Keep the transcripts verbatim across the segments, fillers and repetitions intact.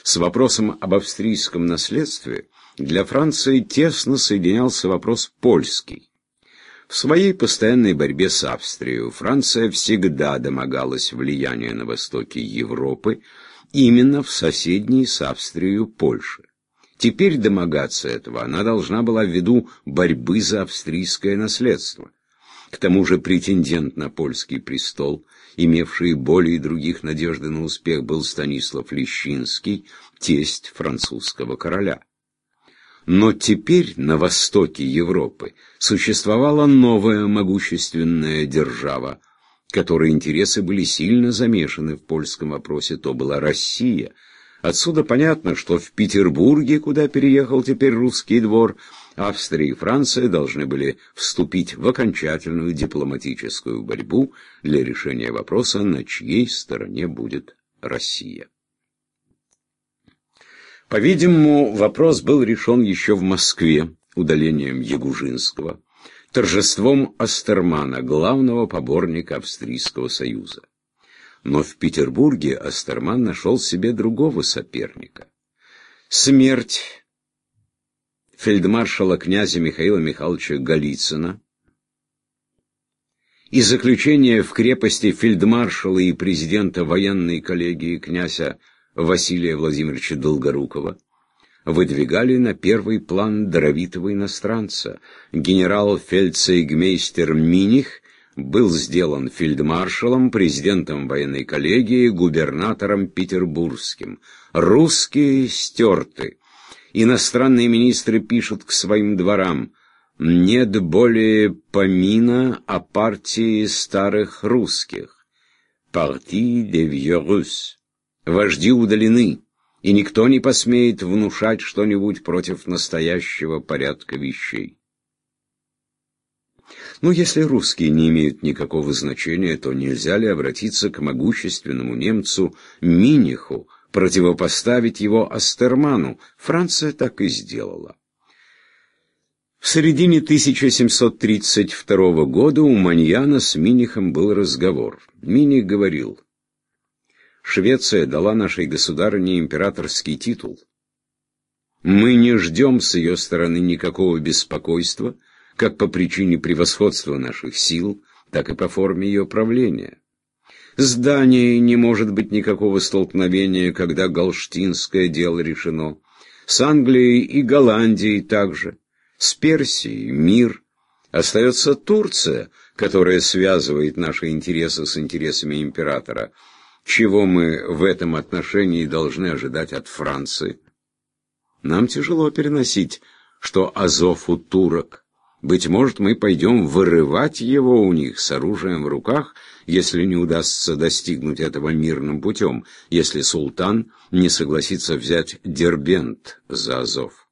С вопросом об австрийском наследстве для Франции тесно соединялся вопрос польский. В своей постоянной борьбе с Австрией Франция всегда домогалась влияния на востоке Европы именно в соседней с Австрией Польше. Теперь домогаться этого она должна была ввиду борьбы за австрийское наследство. К тому же претендент на польский престол, имевший более других надежды на успех, был Станислав Лещинский, тесть французского короля. Но теперь на востоке Европы существовала новая могущественная держава, которой интересы были сильно замешаны в польском вопросе, то была Россия. Отсюда понятно, что в Петербурге, куда переехал теперь русский двор, Австрия и Франция должны были вступить в окончательную дипломатическую борьбу для решения вопроса, на чьей стороне будет Россия. По-видимому, вопрос был решен еще в Москве удалением Ягужинского, торжеством Остермана, главного поборника Австрийского союза. Но в Петербурге Остерман нашел себе другого соперника. Смерть фельдмаршала князя Михаила Михайловича Голицына и заключение в крепости фельдмаршала и президента военной коллегии князя Василия Владимировича Долгорукова выдвигали на первый план даровитого иностранца. Генерал-фельдцейгмейстер Миних был сделан фельдмаршалом, президентом военной коллегии, губернатором петербургским. Русские стерты. Иностранные министры пишут к своим дворам: нет более помина о партии старых русских. Partie des vieux Russes. Вожди удалены, и никто не посмеет внушать что-нибудь против настоящего порядка вещей. Но если русские не имеют никакого значения, то нельзя ли обратиться к могущественному немцу Миниху, противопоставить его Остерману? Франция так и сделала. В середине тысяча семьсот тридцать второго года у Маньяна с Минихом был разговор. Миних говорил: Швеция дала нашей государыне императорский титул. Мы не ждем с ее стороны никакого беспокойства, как по причине превосходства наших сил, так и по форме ее правления. С Данией не может быть никакого столкновения, когда галштинское дело решено. С Англией и Голландией также. С Персией мир. Остается Турция, которая связывает наши интересы с интересами императора. Чего мы в этом отношении должны ожидать от Франции? Нам тяжело переносить, что Азов у турок. Быть может, мы пойдем вырывать его у них с оружием в руках, если не удастся достигнуть этого мирным путем, если султан не согласится взять Дербент за Азов.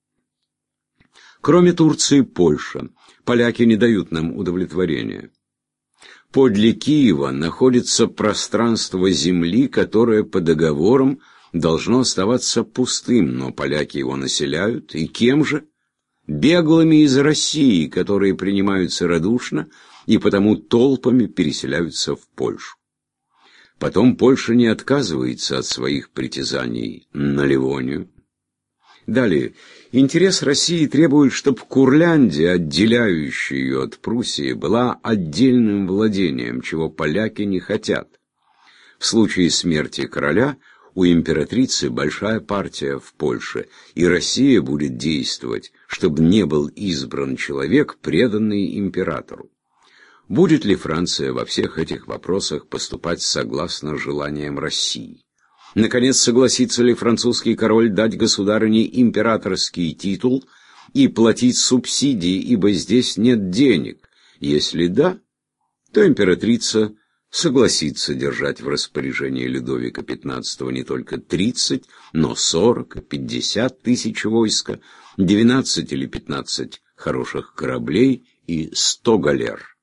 Кроме Турции, Польша. Поляки не дают нам удовлетворения. Подле Киева находится пространство земли, которое по договорам должно оставаться пустым, но поляки его населяют. И кем же? Беглыми из России, которые принимаются радушно и потому толпами переселяются в Польшу. Потом Польша не отказывается от своих притязаний на Ливонию. Далее. Интерес России требует, чтобы Курляндия, отделяющая ее от Пруссии, была отдельным владением, чего поляки не хотят. В случае смерти короля у императрицы большая партия в Польше, и Россия будет действовать, чтобы не был избран человек, преданный императору. Будет ли Франция во всех этих вопросах поступать согласно желаниям России? Наконец, согласится ли французский король дать государыне императорский титул и платить субсидии, ибо здесь нет денег? Если да, то императрица согласится держать в распоряжении Людовика пятнадцатого не только тридцать, но сорок и пятьдесят тысяч войска, двенадцать или пятнадцать хороших кораблей и сто галер.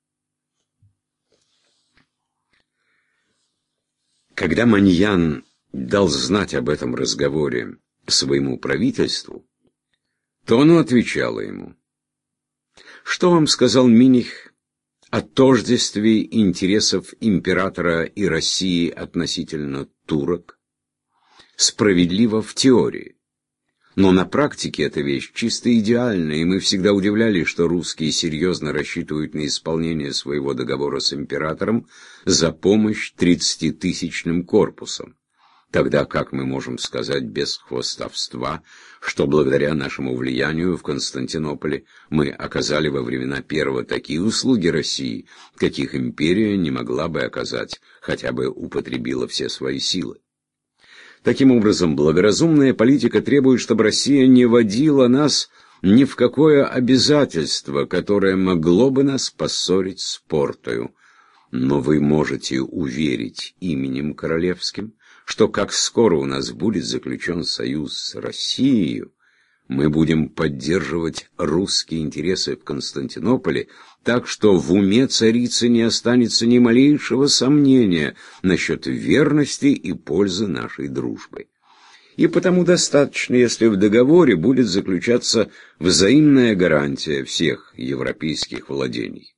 Когда Маньян дал знать об этом разговоре своему правительству, то оно отвечало ему: «Что вам сказал Миних о тождестве интересов императора и России относительно турок? справедливо в теории. Но на практике эта вещь чисто идеальная, и мы всегда удивлялись, что русские серьезно рассчитывают на исполнение своего договора с императором за помощь тридцатитысячным корпусом. Тогда как мы можем сказать без хвастовства, что благодаря нашему влиянию в Константинополе мы оказали во времена первого такие услуги России, каких империя не могла бы оказать, хотя бы употребила все свои силы? Таким образом, благоразумная политика требует, чтобы Россия не вводила нас ни в какое обязательство, которое могло бы нас поссорить с Портою. Но вы можете уверить именем королевским, что как скоро у нас будет заключен союз с Россией, мы будем поддерживать русские интересы в Константинополе, так что в уме царицы не останется ни малейшего сомнения насчет верности и пользы нашей дружбы. И потому достаточно, если в договоре будет заключаться взаимная гарантия всех европейских владений.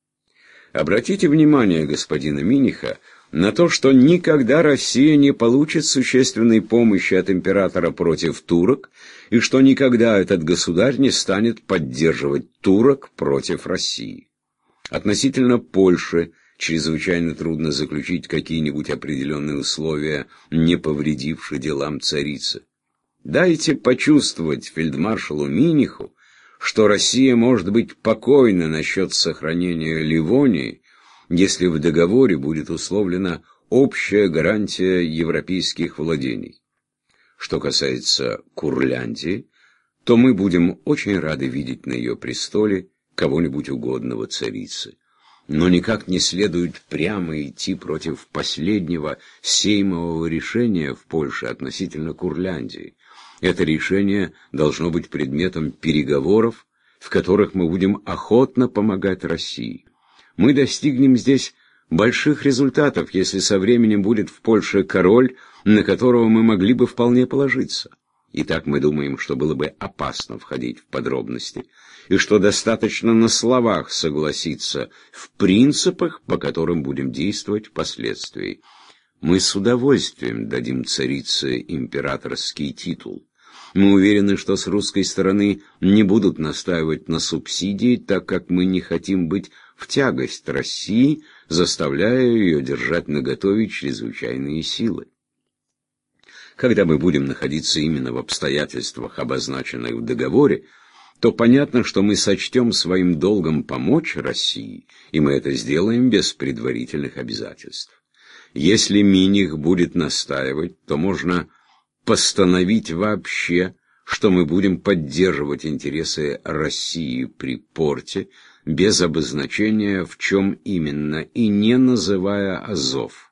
Обратите внимание господина Миниха на то, что никогда Россия не получит существенной помощи от императора против турок, и что никогда этот государь не станет поддерживать турок против России. Относительно Польши чрезвычайно трудно заключить какие-нибудь определенные условия, не повредившие делам царицы. Дайте почувствовать фельдмаршалу Миниху, что Россия может быть покойна насчет сохранения Ливонии, если в договоре будет условлена общая гарантия европейских владений. Что касается Курляндии, то мы будем очень рады видеть на ее престоле кого-нибудь угодного царице. Но никак не следует прямо идти против последнего сеймового решения в Польше относительно Курляндии. Это решение должно быть предметом переговоров, в которых мы будем охотно помогать России. Мы достигнем здесь больших результатов, если со временем будет в Польше король, на которого мы могли бы вполне положиться. Итак, мы думаем, что было бы опасно входить в подробности, и что достаточно на словах согласиться в принципах, по которым будем действовать впоследствии. Мы с удовольствием дадим царице императорский титул. Мы уверены, что с русской стороны не будут настаивать на субсидии, так как мы не хотим быть в тягость России, заставляя ее держать наготове чрезвычайные силы. Когда мы будем находиться именно в обстоятельствах, обозначенных в договоре, то понятно, что мы сочтем своим долгом помочь России, и мы это сделаем без предварительных обязательств. Если Миних будет настаивать, то можно постановить вообще, что мы будем поддерживать интересы России при порте, без обозначения, в чем именно, и не называя Азов.